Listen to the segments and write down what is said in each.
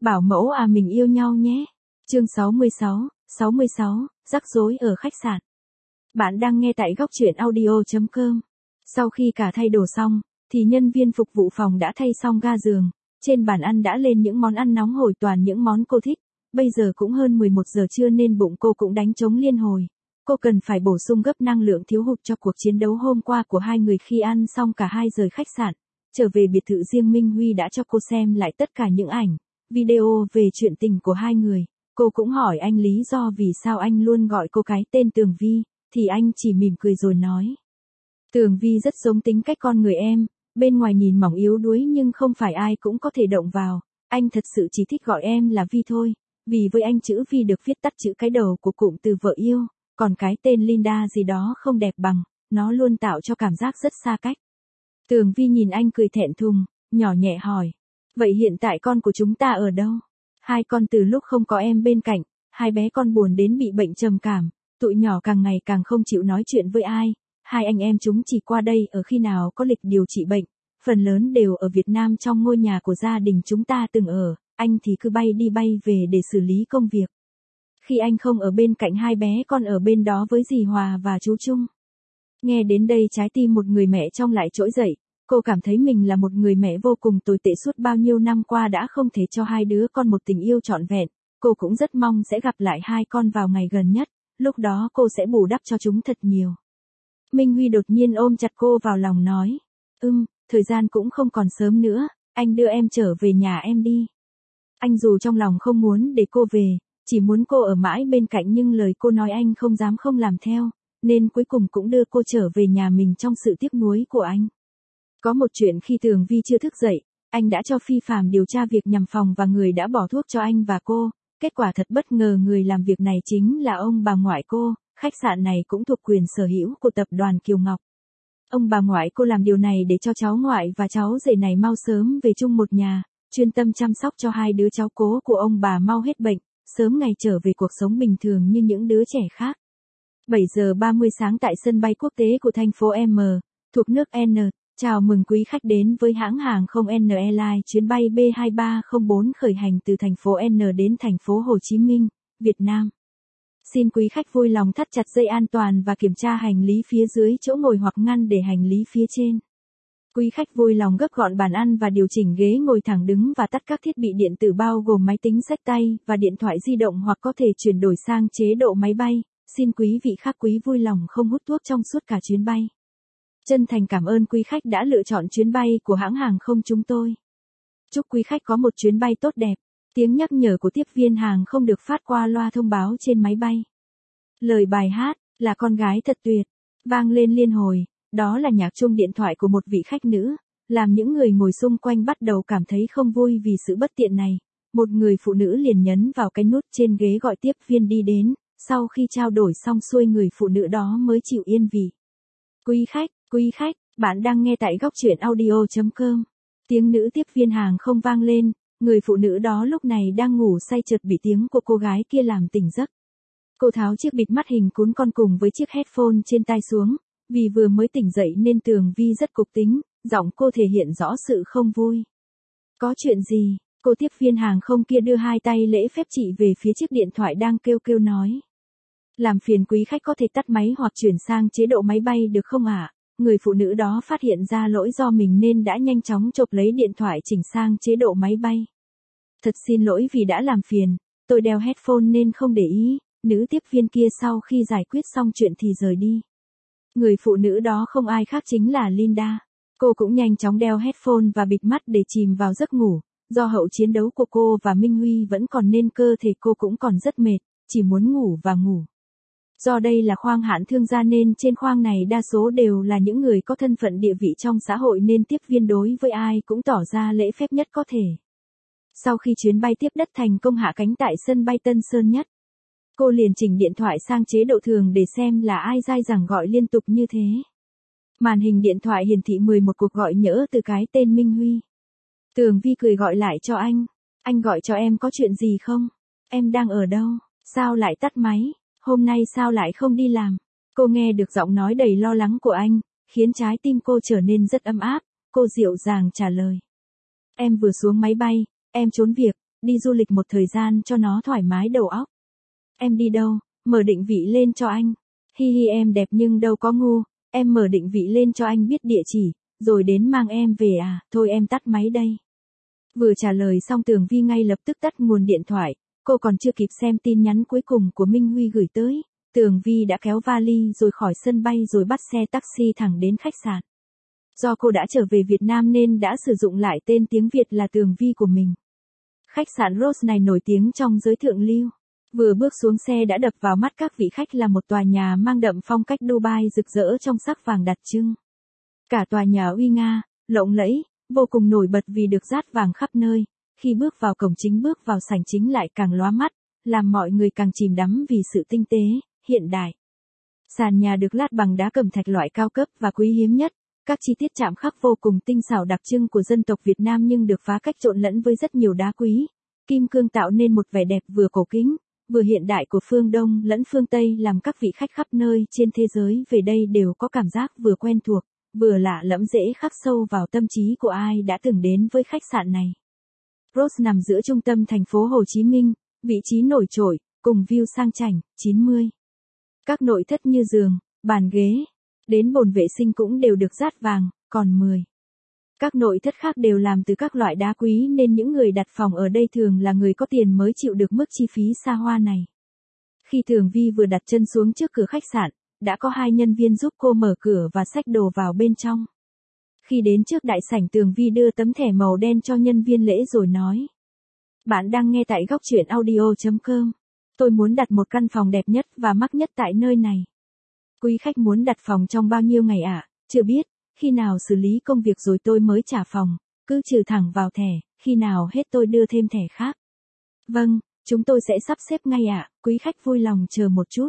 Bảo mẫu à mình yêu nhau nhé. Chương 66, rắc rối ở khách sạn. Bạn đang nghe tại góc truyện audio.com. Sau khi cả thay đồ xong, thì nhân viên phục vụ phòng đã thay xong ga giường. Trên bàn ăn đã lên những món ăn nóng hổi, toàn những món cô thích. Bây giờ cũng hơn 11 giờ trưa nên bụng cô cũng đánh trống liên hồi. Cô cần phải bổ sung gấp năng lượng thiếu hụt cho cuộc chiến đấu hôm qua của hai người. Khi ăn xong cả hai rời khách sạn, trở về biệt thự riêng, Minh Huy đã cho cô xem lại tất cả những ảnh, video về chuyện tình của hai người. Cô cũng hỏi anh lý do vì sao anh luôn gọi cô cái tên Tường Vi, thì anh chỉ mỉm cười rồi nói. Tường Vi rất giống tính cách con người em, bên ngoài nhìn mỏng yếu đuối nhưng không phải ai cũng có thể động vào. Anh thật sự chỉ thích gọi em là Vi thôi, vì với anh chữ Vi được viết tắt chữ cái đầu của cụm từ vợ yêu, còn cái tên Linda gì đó không đẹp bằng, nó luôn tạo cho cảm giác rất xa cách. Tường Vi nhìn anh cười thẹn thùng, nhỏ nhẹ hỏi. Vậy hiện tại con của chúng ta ở đâu? Hai con từ lúc không có em bên cạnh, hai bé con buồn đến bị bệnh trầm cảm, tụi nhỏ càng ngày càng không chịu nói chuyện với ai. Hai anh em chúng chỉ qua đây ở khi nào có lịch điều trị bệnh, phần lớn đều ở Việt Nam trong ngôi nhà của gia đình chúng ta từng ở, anh thì cứ bay đi bay về để xử lý công việc. Khi anh không ở bên cạnh, hai bé con ở bên đó với dì Hòa và chú Trung. Nghe đến đây trái tim một người mẹ trong lại trỗi dậy. Cô cảm thấy mình là một người mẹ vô cùng tồi tệ, suốt bao nhiêu năm qua đã không thể cho hai đứa con một tình yêu trọn vẹn. Cô cũng rất mong sẽ gặp lại hai con vào ngày gần nhất, lúc đó cô sẽ bù đắp cho chúng thật nhiều. Minh Huy đột nhiên ôm chặt cô vào lòng nói. Thời gian cũng không còn sớm nữa, anh đưa em trở về nhà em đi. Anh dù trong lòng không muốn để cô về, chỉ muốn cô ở mãi bên cạnh, nhưng lời cô nói anh không dám không làm theo, nên cuối cùng cũng đưa cô trở về nhà mình trong sự tiếc nuối của anh. Có một chuyện, khi Tường Vi chưa thức dậy, anh đã cho Phi Phạm điều tra việc nhằm phòng và người đã bỏ thuốc cho anh và cô. Kết quả thật bất ngờ, người làm việc này chính là ông bà ngoại cô. Khách sạn này cũng thuộc quyền sở hữu của tập đoàn Kiều Ngọc. Ông bà ngoại cô làm điều này để cho cháu ngoại và cháu rể này mau sớm về chung một nhà, chuyên tâm chăm sóc cho hai đứa cháu cố của ông bà mau hết bệnh, sớm ngày trở về cuộc sống bình thường như những đứa trẻ khác. 7 giờ 30 sáng tại sân bay quốc tế của thành phố M, thuộc nước N. Chào mừng quý khách đến với hãng hàng không N Airlines, chuyến bay B2304 khởi hành từ thành phố N đến thành phố Hồ Chí Minh, Việt Nam. Xin quý khách vui lòng thắt chặt dây an toàn và kiểm tra hành lý phía dưới chỗ ngồi hoặc ngăn để hành lý phía trên. Quý khách vui lòng gấp gọn bàn ăn và điều chỉnh ghế ngồi thẳng đứng và tắt các thiết bị điện tử bao gồm máy tính xách tay và điện thoại di động, hoặc có thể chuyển đổi sang chế độ máy bay. Xin quý vị khách quý vui lòng không hút thuốc trong suốt cả chuyến bay. Chân thành cảm ơn quý khách đã lựa chọn chuyến bay của hãng hàng không chúng tôi. Chúc quý khách có một chuyến bay tốt đẹp. Tiếng nhắc nhở của tiếp viên hàng không được phát qua loa thông báo trên máy bay. Lời bài hát là Con Gái Thật Tuyệt vang lên liên hồi, đó là nhạc chuông điện thoại của một vị khách nữ, làm những người ngồi xung quanh bắt đầu cảm thấy không vui vì sự bất tiện này. Một người phụ nữ liền nhấn vào cái nút trên ghế gọi tiếp viên đi đến, sau khi trao đổi xong xuôi người phụ nữ đó mới chịu yên vị. Quý khách, bạn đang nghe tại góc truyện audio.com. Tiếng nữ tiếp viên hàng không vang lên, người phụ nữ đó lúc này đang ngủ say chợt bị tiếng của cô gái kia làm tỉnh giấc. Cô tháo chiếc bịt mắt hình cún con cùng với chiếc headphone trên tai xuống, vì vừa mới tỉnh dậy nên Tường Vi rất cục tính, giọng cô thể hiện rõ sự không vui. Có chuyện gì? Cô tiếp viên hàng không kia đưa hai tay lễ phép chỉ về phía chiếc điện thoại đang kêu nói. Làm phiền quý khách có thể tắt máy hoặc chuyển sang chế độ máy bay được không ạ? Người phụ nữ đó phát hiện ra lỗi do mình nên đã nhanh chóng chộp lấy điện thoại chỉnh sang chế độ máy bay. Thật xin lỗi vì đã làm phiền, tôi đeo headphone nên không để ý. Nữ tiếp viên kia sau khi giải quyết xong chuyện thì rời đi. Người phụ nữ đó không ai khác chính là Linda. Cô cũng nhanh chóng đeo headphone và bịt mắt để chìm vào giấc ngủ. Do hậu chiến đấu của cô và Minh Huy vẫn còn nên cơ thể cô cũng còn rất mệt, chỉ muốn ngủ và ngủ. Do đây là khoang hãng thương gia nên trên khoang này đa số đều là những người có thân phận địa vị trong xã hội, nên tiếp viên đối với ai cũng tỏ ra lễ phép nhất có thể. Sau khi chuyến bay tiếp đất thành công hạ cánh tại sân bay Tân Sơn Nhất, cô liền chỉnh điện thoại sang chế độ thường để xem là ai dai dẳng gọi liên tục như thế. Màn hình điện thoại hiển thị 11 cuộc gọi nhỡ từ cái tên Minh Huy. Tường Vi cười gọi lại cho anh. Anh gọi cho em có chuyện gì không? Em đang ở đâu? Sao lại tắt máy? Hôm nay sao lại không đi làm? Cô nghe được giọng nói đầy lo lắng của anh, khiến trái tim cô trở nên rất ấm áp. Cô dịu dàng trả lời. Em vừa xuống máy bay, em trốn việc, đi du lịch một thời gian cho nó thoải mái đầu óc. Em đi đâu? Mở định vị lên cho anh. Hi hi em đẹp nhưng đâu có ngu, em mở định vị lên cho anh biết địa chỉ, rồi đến mang em về à, thôi em tắt máy đây. Vừa trả lời xong Tường Vi ngay lập tức tắt nguồn điện thoại, cô còn chưa kịp xem tin nhắn cuối cùng của Minh Huy gửi tới. Tường Vi đã kéo vali rồi khỏi sân bay rồi bắt xe taxi thẳng đến khách sạn. Do cô đã trở về Việt Nam nên đã sử dụng lại tên tiếng Việt là Tường Vi của mình. Khách sạn Rose này nổi tiếng trong giới thượng lưu. Vừa bước xuống xe đã đập vào mắt các vị khách là một tòa nhà mang đậm phong cách Dubai rực rỡ trong sắc vàng đặc trưng. Cả tòa nhà uy nga, lộng lẫy, vô cùng nổi bật vì được dát vàng khắp nơi. Khi bước vào cổng chính bước vào sảnh chính lại càng lóa mắt, làm mọi người càng chìm đắm vì sự tinh tế, hiện đại. Sàn nhà được lát bằng đá cẩm thạch loại cao cấp và quý hiếm nhất. Các chi tiết chạm khắc vô cùng tinh xảo đặc trưng của dân tộc Việt Nam nhưng được phá cách trộn lẫn với rất nhiều đá quý, kim cương tạo nên một vẻ đẹp vừa cổ kính, vừa hiện đại của phương Đông lẫn phương Tây làm các vị khách khắp nơi trên thế giới về đây đều có cảm giác vừa quen thuộc, vừa lạ lẫm dễ khắc sâu vào tâm trí của ai đã từng đến với khách sạn này. Rose nằm giữa trung tâm thành phố Hồ Chí Minh, vị trí nổi trội, cùng view sang chảnh, 90. Các nội thất như giường, bàn ghế, đến bồn vệ sinh cũng đều được dát vàng, còn 10. Các nội thất khác đều làm từ các loại đá quý nên những người đặt phòng ở đây thường là người có tiền mới chịu được mức chi phí xa hoa này. Khi Tường Vi vừa đặt chân xuống trước cửa khách sạn, đã có 2 nhân viên giúp cô mở cửa và xách đồ vào bên trong. Khi đến trước đại sảnh Tường Vi đưa tấm thẻ màu đen cho nhân viên lễ rồi nói. Bạn đang nghe tại góc truyện audio.com. Tôi muốn đặt một căn phòng đẹp nhất và mắc nhất tại nơi này. Quý khách muốn đặt phòng trong bao nhiêu ngày ạ? Chưa biết, khi nào xử lý công việc rồi tôi mới trả phòng, cứ trừ thẳng vào thẻ, khi nào hết tôi đưa thêm thẻ khác. Vâng, chúng tôi sẽ sắp xếp ngay ạ, quý khách vui lòng chờ một chút.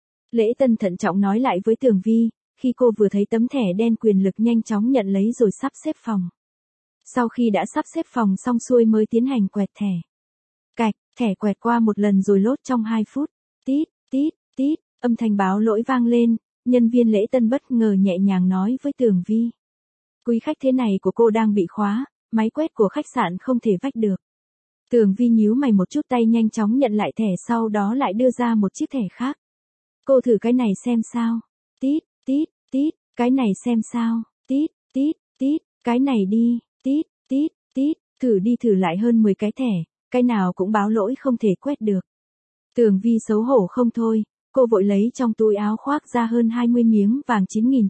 Lễ tân thận trọng nói lại với Tường Vi, khi cô vừa thấy tấm thẻ đen quyền lực nhanh chóng nhận lấy rồi sắp xếp phòng. Sau khi đã sắp xếp phòng xong xuôi mới tiến hành quẹt thẻ. Cạch, thẻ quẹt qua một lần rồi lốt trong 2 phút. Tít, tít, tít, âm thanh báo lỗi vang lên, nhân viên lễ tân bất ngờ nhẹ nhàng nói với Tường Vi. Quý khách thế này của cô đang bị khóa, máy quét của khách sạn không thể vách được. Tường Vi nhíu mày một chút tay nhanh chóng nhận lại thẻ sau đó lại đưa ra một chiếc thẻ khác. Cô thử cái này xem sao. Tít, tít, tít, cái này xem sao. Tít, tít, tít, cái này đi. Tít, tít, tít, thử đi thử lại hơn 10 cái thẻ, cái nào cũng báo lỗi không thể quét được. Tường Vi xấu hổ không thôi, cô vội lấy trong túi áo khoác ra hơn 20 miếng vàng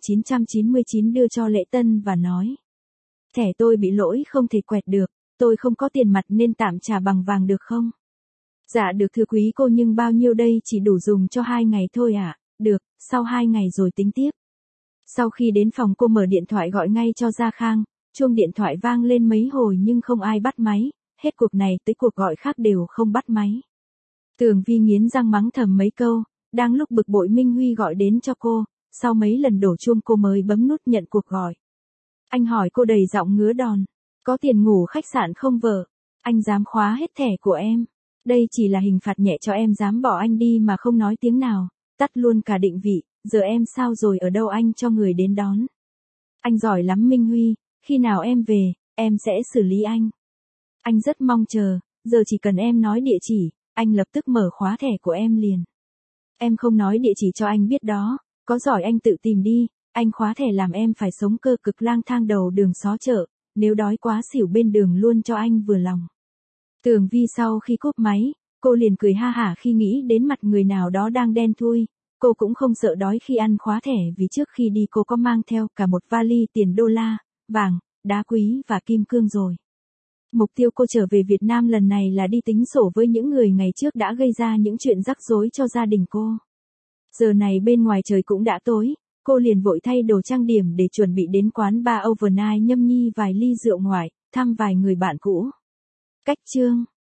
9.999 đưa cho lễ tân và nói. Thẻ tôi bị lỗi không thể quẹt được, tôi không có tiền mặt nên tạm trả bằng vàng được không? Dạ được thưa quý cô nhưng bao nhiêu đây chỉ đủ dùng cho 2 ngày thôi ạ, được, sau 2 ngày rồi tính tiếp. Sau khi đến phòng cô mở điện thoại gọi ngay cho Gia Khang, chuông điện thoại vang lên mấy hồi nhưng không ai bắt máy, hết cuộc này tới cuộc gọi khác đều không bắt máy. Tường Vi nghiến răng mắng thầm mấy câu, đang lúc bực bội Minh Huy gọi đến cho cô, sau mấy lần đổ chuông cô mới bấm nút nhận cuộc gọi. Anh hỏi cô đầy giọng ngứa đòn, có tiền ngủ khách sạn không vợ? Anh dám khóa hết thẻ của em. Đây chỉ là hình phạt nhẹ cho em dám bỏ anh đi mà không nói tiếng nào, tắt luôn cả định vị, giờ em sao rồi ở đâu anh cho người đến đón. Anh giỏi lắm Minh Huy, khi nào em về, em sẽ xử lý anh. Anh rất mong chờ, giờ chỉ cần em nói địa chỉ, anh lập tức mở khóa thẻ của em liền. Em không nói địa chỉ cho anh biết đó, có giỏi anh tự tìm đi, anh khóa thẻ làm em phải sống cơ cực lang thang đầu đường xó chợ, nếu đói quá xỉu bên đường luôn cho anh vừa lòng. Tường Vi sau khi cúp máy, cô liền cười ha hả khi nghĩ đến mặt người nào đó đang đen thui, cô cũng không sợ đói khi ăn khóa thẻ vì trước khi đi cô có mang theo cả một vali tiền đô la, vàng, đá quý và kim cương rồi. Mục tiêu cô trở về Việt Nam lần này là đi tính sổ với những người ngày trước đã gây ra những chuyện rắc rối cho gia đình cô. Giờ này bên ngoài trời cũng đã tối, cô liền vội thay đồ trang điểm để chuẩn bị đến quán bar overnight nhâm nhi vài ly rượu ngoại, thăm vài người bạn cũ. Cách chương